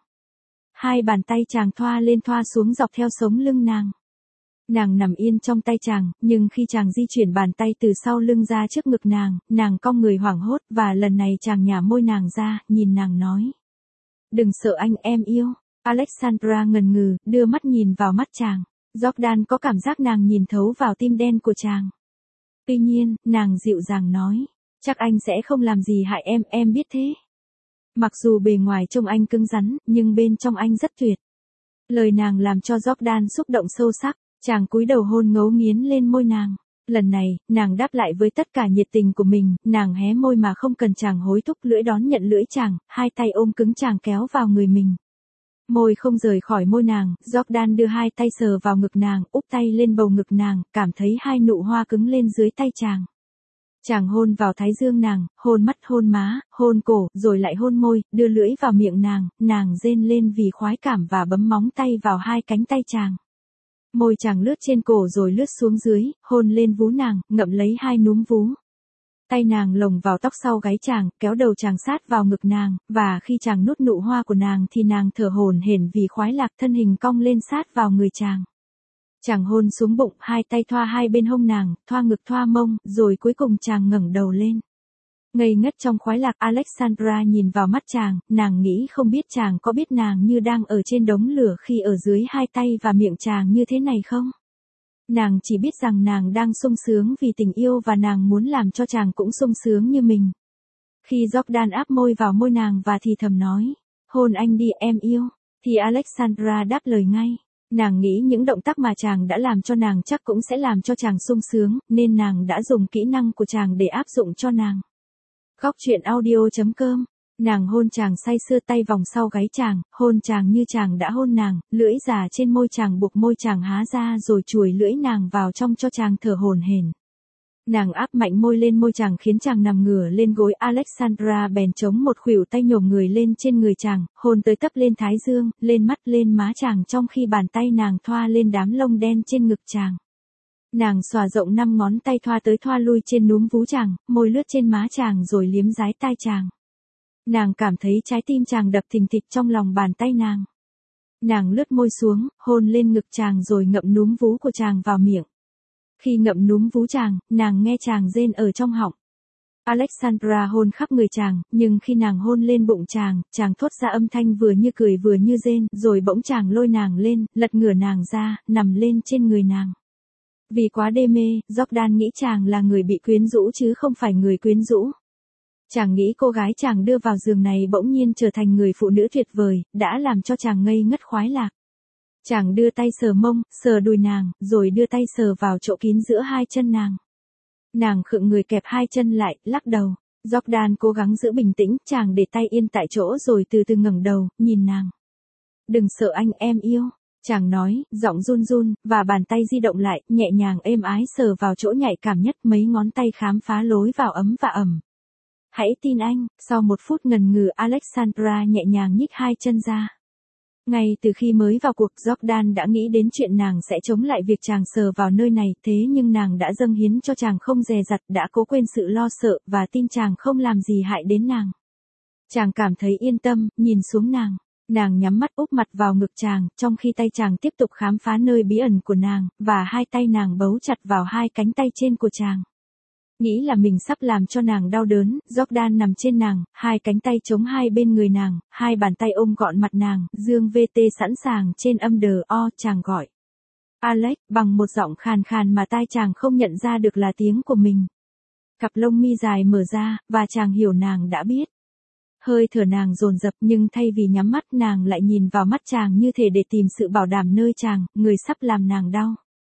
Hai bàn tay chàng thoa lên thoa xuống dọc theo sống lưng nàng. Nàng nằm yên trong tay chàng, nhưng khi chàng di chuyển bàn tay từ sau lưng ra trước ngực nàng cong người hoảng hốt, và lần này chàng nhả môi nàng ra, nhìn nàng nói. Đừng sợ anh, em yêu. Alexandra ngần ngừ, đưa mắt nhìn vào mắt chàng. Jordan có cảm giác nàng nhìn thấu vào tim đen của chàng. Tuy nhiên, nàng dịu dàng nói. Chắc anh sẽ không làm gì hại em biết thế. Mặc dù bề ngoài trông anh cứng rắn, nhưng bên trong anh rất tuyệt. Lời nàng làm cho Jordan xúc động sâu sắc. Chàng cúi đầu hôn ngấu nghiến lên môi nàng. Lần này, nàng đáp lại với tất cả nhiệt tình của mình, nàng hé môi mà không cần chàng hối thúc, lưỡi đón nhận lưỡi chàng, hai tay ôm cứng chàng kéo vào người mình. Môi không rời khỏi môi nàng, Jordan đưa hai tay sờ vào ngực nàng, úp tay lên bầu ngực nàng, cảm thấy hai nụ hoa cứng lên dưới tay chàng. Chàng hôn vào thái dương nàng, hôn mắt, hôn má, hôn cổ, rồi lại hôn môi, đưa lưỡi vào miệng nàng rên lên vì khoái cảm và bấm móng tay vào hai cánh tay chàng. Môi chàng lướt trên cổ rồi lướt xuống dưới, hôn lên vú nàng, ngậm lấy hai núm vú. Tay nàng lồng vào tóc sau gáy chàng, kéo đầu chàng sát vào ngực nàng, và khi chàng nuốt nụ hoa của nàng thì nàng thở hổn hển vì khoái lạc, thân hình cong lên sát vào người chàng. Chàng hôn xuống bụng, hai tay thoa hai bên hông nàng, thoa ngực thoa mông, rồi cuối cùng chàng ngẩng đầu lên. Ngây ngất trong khoái lạc, Alexandra nhìn vào mắt chàng, nàng nghĩ không biết chàng có biết nàng như đang ở trên đống lửa khi ở dưới hai tay và miệng chàng như thế này không? Nàng chỉ biết rằng nàng đang sung sướng vì tình yêu và nàng muốn làm cho chàng cũng sung sướng như mình. Khi Jordan áp môi vào môi nàng và thì thầm nói, hôn anh đi em yêu, thì Alexandra đáp lời ngay. Nàng nghĩ những động tác mà chàng đã làm cho nàng chắc cũng sẽ làm cho chàng sung sướng, nên nàng đã dùng kỹ năng của chàng để áp dụng cho nàng. Góc truyện audio.com. Nàng hôn chàng say sưa, tay vòng sau gáy chàng, hôn chàng như chàng đã hôn nàng, lưỡi già trên môi chàng buộc môi chàng há ra rồi chùi lưỡi nàng vào trong cho chàng thở hổn hển. Nàng áp mạnh môi lên môi chàng khiến chàng nằm ngửa lên gối, Alexandra bèn chống một khuỷu tay nhổm người lên trên người chàng, hôn tới tấp lên thái dương, lên mắt, lên má chàng trong khi bàn tay nàng thoa lên đám lông đen trên ngực chàng. Nàng xòa rộng 5 ngón tay thoa tới thoa lui trên núm vú chàng, môi lướt trên má chàng rồi liếm dái tai chàng. Nàng cảm thấy trái tim chàng đập thình thịch trong lòng bàn tay nàng. Nàng lướt môi xuống, hôn lên ngực chàng rồi ngậm núm vú của chàng vào miệng. Khi ngậm núm vú chàng, nàng nghe chàng rên ở trong họng. Alexandra hôn khắp người chàng, nhưng khi nàng hôn lên bụng chàng thốt ra âm thanh vừa như cười vừa như rên, rồi bỗng chàng lôi nàng lên, lật ngửa nàng ra, nằm lên trên người nàng. Vì quá đê mê, Jordan nghĩ chàng là người bị quyến rũ chứ không phải người quyến rũ. Chàng nghĩ cô gái chàng đưa vào giường này bỗng nhiên trở thành người phụ nữ tuyệt vời, đã làm cho chàng ngây ngất khoái lạc. Chàng đưa tay sờ mông, sờ đùi nàng, rồi đưa tay sờ vào chỗ kín giữa hai chân nàng. Nàng khựng người kẹp hai chân lại, lắc đầu. Jordan cố gắng giữ bình tĩnh, chàng để tay yên tại chỗ rồi từ từ ngẩng đầu, nhìn nàng. Đừng sợ anh em yêu. Chàng nói, giọng run run, và bàn tay di động lại, nhẹ nhàng êm ái sờ vào chỗ nhạy cảm nhất, mấy ngón tay khám phá lối vào ấm và ẩm. Hãy tin anh. Sau một phút ngần ngừ, Alexandra nhẹ nhàng nhích hai chân ra. Ngay từ khi mới vào cuộc, Jordan đã nghĩ đến chuyện nàng sẽ chống lại việc chàng sờ vào nơi này, thế nhưng nàng đã dâng hiến cho chàng không dè dặt, đã cố quên sự lo sợ, và tin chàng không làm gì hại đến nàng. Chàng cảm thấy yên tâm, nhìn xuống nàng. Nàng nhắm mắt úp mặt vào ngực chàng, trong khi tay chàng tiếp tục khám phá nơi bí ẩn của nàng, và hai tay nàng bấu chặt vào hai cánh tay trên của chàng. Nghĩ là mình sắp làm cho nàng đau đớn, Jordan nằm trên nàng, hai cánh tay chống hai bên người nàng, hai bàn tay ôm gọn mặt nàng, dương VT sẵn sàng trên âm đờ o, chàng gọi. Alex, bằng một giọng khàn khàn mà tai chàng không nhận ra được là tiếng của mình. Cặp lông mi dài mở ra, và chàng hiểu nàng đã biết. Hơi thở nàng dồn dập nhưng thay vì nhắm mắt nàng lại nhìn vào mắt chàng như thể để tìm sự bảo đảm nơi chàng, người sắp làm nàng đau.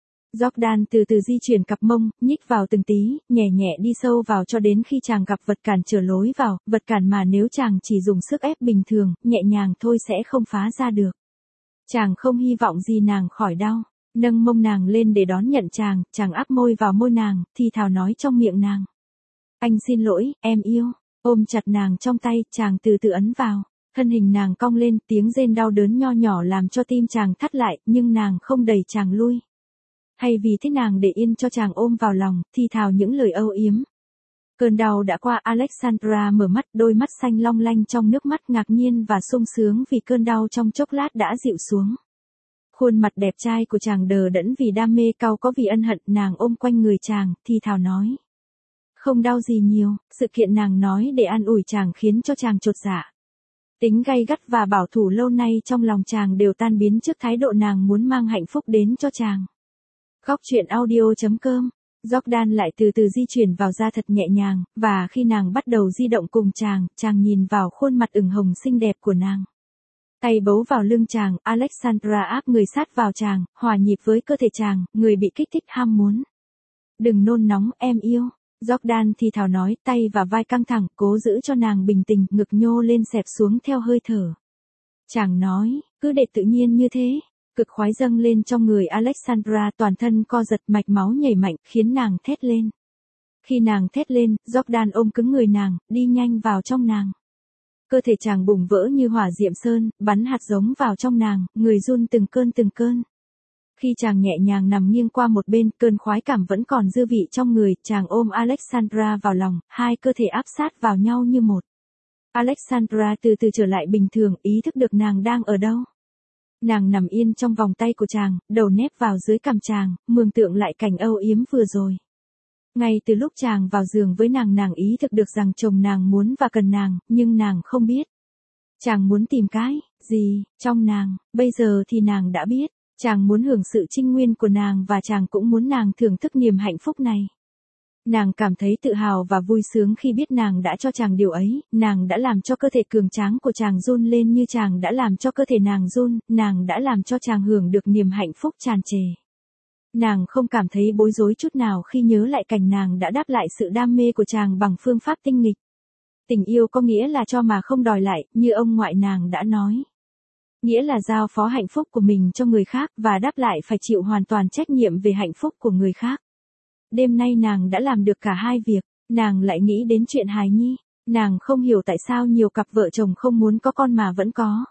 Jordan từ từ di chuyển cặp mông, nhích vào từng tí, nhẹ nhẹ đi sâu vào cho đến khi chàng gặp vật cản trở lối vào, vật cản mà nếu chàng chỉ dùng sức ép bình thường, nhẹ nhàng thôi sẽ không phá ra được. Chàng không hy vọng gì nàng khỏi đau, nâng mông nàng lên để đón nhận chàng áp môi vào môi nàng, thì thào nói trong miệng nàng. Anh xin lỗi, em yêu. Ôm chặt nàng trong tay, chàng từ từ ấn vào. Thân hình nàng cong lên, tiếng rên đau đớn nho nhỏ làm cho tim chàng thắt lại, nhưng nàng không đẩy chàng lui. Hay vì thế nàng để yên cho chàng ôm vào lòng, thì thào những lời âu yếm. Cơn đau đã qua, Alexandra mở mắt, đôi mắt xanh long lanh trong nước mắt ngạc nhiên và sung sướng vì cơn đau trong chốc lát đã dịu xuống. Khuôn mặt đẹp trai của chàng đờ đẫn vì đam mê, cau có vì ân hận, nàng ôm quanh người chàng, thì thào nói. Không đau gì nhiều, sự kiện nàng nói để an ủi chàng khiến cho chàng chột dạ. Tính gay gắt và bảo thủ lâu nay trong lòng chàng đều tan biến trước thái độ nàng muốn mang hạnh phúc đến cho chàng. Góc truyện audio.com. Jordan lại từ từ di chuyển vào da thật nhẹ nhàng, và khi nàng bắt đầu di động cùng chàng nhìn vào khuôn mặt ửng hồng xinh đẹp của nàng. Tay bấu vào lưng chàng, Alexandra áp người sát vào chàng, hòa nhịp với cơ thể chàng, người bị kích thích ham muốn. Đừng nôn nóng, em yêu. Jordan thì thào nói, tay và vai căng thẳng, cố giữ cho nàng bình tĩnh, ngực nhô lên xẹp xuống theo hơi thở. Chàng nói, cứ để tự nhiên như thế. Cực khoái dâng lên trong người Alexandra, toàn thân co giật, mạch máu nhảy mạnh, khiến nàng thét lên. Khi nàng thét lên, Jordan ôm cứng người nàng, đi nhanh vào trong nàng. Cơ thể chàng bùng vỡ như hỏa diệm sơn, bắn hạt giống vào trong nàng, người run từng cơn. Khi chàng nhẹ nhàng nằm nghiêng qua một bên, cơn khoái cảm vẫn còn dư vị trong người, chàng ôm Alexandra vào lòng, hai cơ thể áp sát vào nhau như một. Alexandra từ từ trở lại bình thường, ý thức được nàng đang ở đâu. Nàng nằm yên trong vòng tay của chàng, đầu nép vào dưới cằm chàng, mường tượng lại cảnh âu yếm vừa rồi. Ngay từ lúc chàng vào giường với nàng ý thức được rằng chồng nàng muốn và cần nàng, nhưng nàng không biết. Chàng muốn tìm cái gì trong nàng, bây giờ thì nàng đã biết. Chàng muốn hưởng sự trinh nguyên của nàng và chàng cũng muốn nàng thưởng thức niềm hạnh phúc này. Nàng cảm thấy tự hào và vui sướng khi biết nàng đã cho chàng điều ấy, nàng đã làm cho cơ thể cường tráng của chàng run lên như chàng đã làm cho cơ thể nàng run, nàng đã làm cho chàng hưởng được niềm hạnh phúc tràn trề. Nàng không cảm thấy bối rối chút nào khi nhớ lại cảnh nàng đã đáp lại sự đam mê của chàng bằng phương pháp tinh nghịch. Tình yêu có nghĩa là cho mà không đòi lại, như ông ngoại nàng đã nói. Nghĩa là giao phó hạnh phúc của mình cho người khác và đáp lại phải chịu hoàn toàn trách nhiệm về hạnh phúc của người khác. Đêm nay nàng đã làm được cả hai việc, nàng lại nghĩ đến chuyện hài nhi, nàng không hiểu tại sao nhiều cặp vợ chồng không muốn có con mà vẫn có.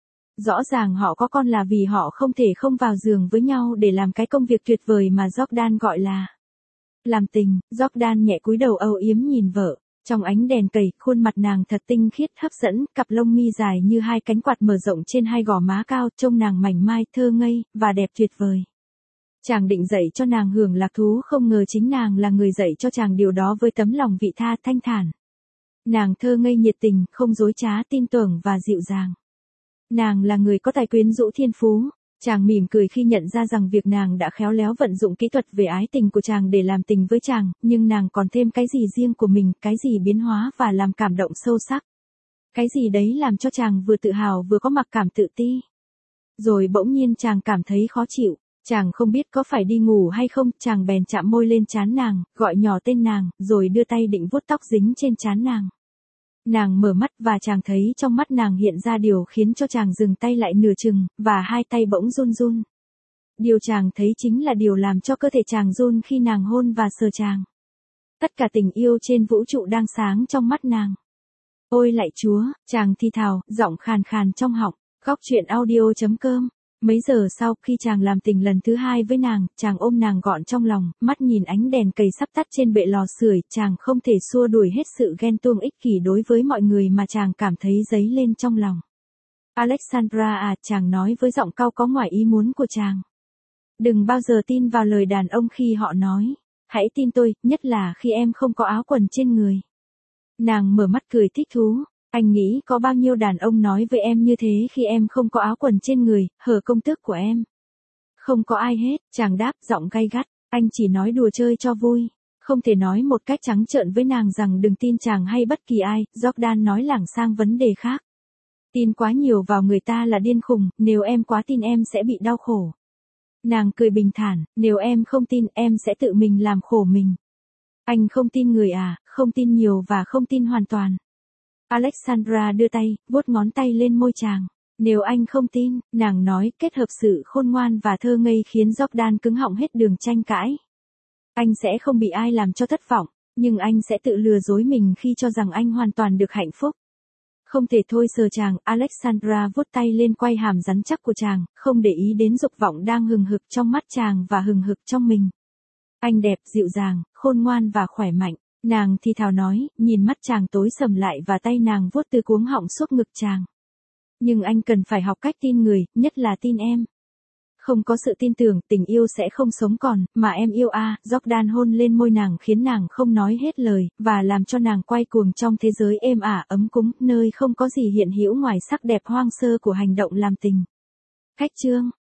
Rõ ràng họ có con là vì họ không thể không vào giường với nhau để làm cái công việc tuyệt vời mà Jordan gọi là làm tình. Jordan nhẹ cúi đầu âu yếm nhìn vợ. Trong ánh đèn cầy, khuôn mặt nàng thật tinh khiết hấp dẫn, cặp lông mi dài như hai cánh quạt mở rộng trên hai gò má cao, trông nàng mảnh mai, thơ ngây, và đẹp tuyệt vời. Chàng định dạy cho nàng hưởng lạc thú, không ngờ chính nàng là người dạy cho chàng điều đó với tấm lòng vị tha thanh thản. Nàng thơ ngây nhiệt tình, không dối trá, tin tưởng và dịu dàng. Nàng là người có tài quyến rũ thiên phú. Chàng mỉm cười khi nhận ra rằng việc nàng đã khéo léo vận dụng kỹ thuật về ái tình của chàng để làm tình với chàng, nhưng nàng còn thêm cái gì riêng của mình, cái gì biến hóa và làm cảm động sâu sắc. Cái gì đấy làm cho chàng vừa tự hào vừa có mặc cảm tự ti. Rồi bỗng nhiên chàng cảm thấy khó chịu, chàng không biết có phải đi ngủ hay không, chàng bèn chạm môi lên trán nàng, gọi nhỏ tên nàng, rồi đưa tay định vuốt tóc dính trên trán nàng. Nàng mở mắt và chàng thấy trong mắt nàng hiện ra điều khiến cho chàng dừng tay lại nửa chừng, và hai tay bỗng run run. Điều chàng thấy chính là điều làm cho cơ thể chàng run khi nàng hôn và sờ chàng. Tất cả tình yêu trên vũ trụ đang sáng trong mắt nàng. Ôi lạy Chúa, chàng thì thào, giọng khàn khàn trong họng. Góc truyện audio.com. Mấy giờ sau khi chàng làm tình lần thứ hai với nàng, chàng ôm nàng gọn trong lòng, mắt nhìn ánh đèn cầy sắp tắt trên bệ lò sưởi, chàng không thể xua đuổi hết sự ghen tuông ích kỷ đối với mọi người mà chàng cảm thấy dấy lên trong lòng. Alexandra à, chàng nói với giọng cau có ngoài ý muốn của chàng. Đừng bao giờ tin vào lời đàn ông khi họ nói. Hãy tin tôi, nhất là khi em không có áo quần trên người. Nàng mở mắt cười thích thú. Anh nghĩ có bao nhiêu đàn ông nói với em như thế khi em không có áo quần trên người, hở công tước của em. Không có ai hết, chàng đáp giọng gay gắt, anh chỉ nói đùa chơi cho vui. Không thể nói một cách trắng trợn với nàng rằng đừng tin chàng hay bất kỳ ai, Jordan nói lảng sang vấn đề khác. Tin quá nhiều vào người ta là điên khùng, nếu em quá tin em sẽ bị đau khổ. Nàng cười bình thản, nếu em không tin em sẽ tự mình làm khổ mình. Anh không tin người à, không tin nhiều và không tin hoàn toàn. Alexandra đưa tay, vuốt ngón tay lên môi chàng. Nếu anh không tin, nàng nói, kết hợp sự khôn ngoan và thơ ngây khiến Jordan cứng họng hết đường tranh cãi. Anh sẽ không bị ai làm cho thất vọng, nhưng anh sẽ tự lừa dối mình khi cho rằng anh hoàn toàn được hạnh phúc. Không thể thôi sờ chàng, Alexandra vuốt tay lên quai hàm rắn chắc của chàng, không để ý đến dục vọng đang hừng hực trong mắt chàng và hừng hực trong mình. Anh đẹp, dịu dàng, khôn ngoan và khỏe mạnh. Nàng thì thào nói, nhìn mắt chàng tối sầm lại và tay nàng vuốt từ cuống họng xúc ngực chàng. Nhưng anh cần phải học cách tin người, nhất là tin em. Không có sự tin tưởng, tình yêu sẽ không sống còn, mà em yêu à, Jordan hôn lên môi nàng khiến nàng không nói hết lời, và làm cho nàng quay cuồng trong thế giới êm ả ấm cúng, nơi không có gì hiện hữu ngoài sắc đẹp hoang sơ của hành động làm tình. Cách chương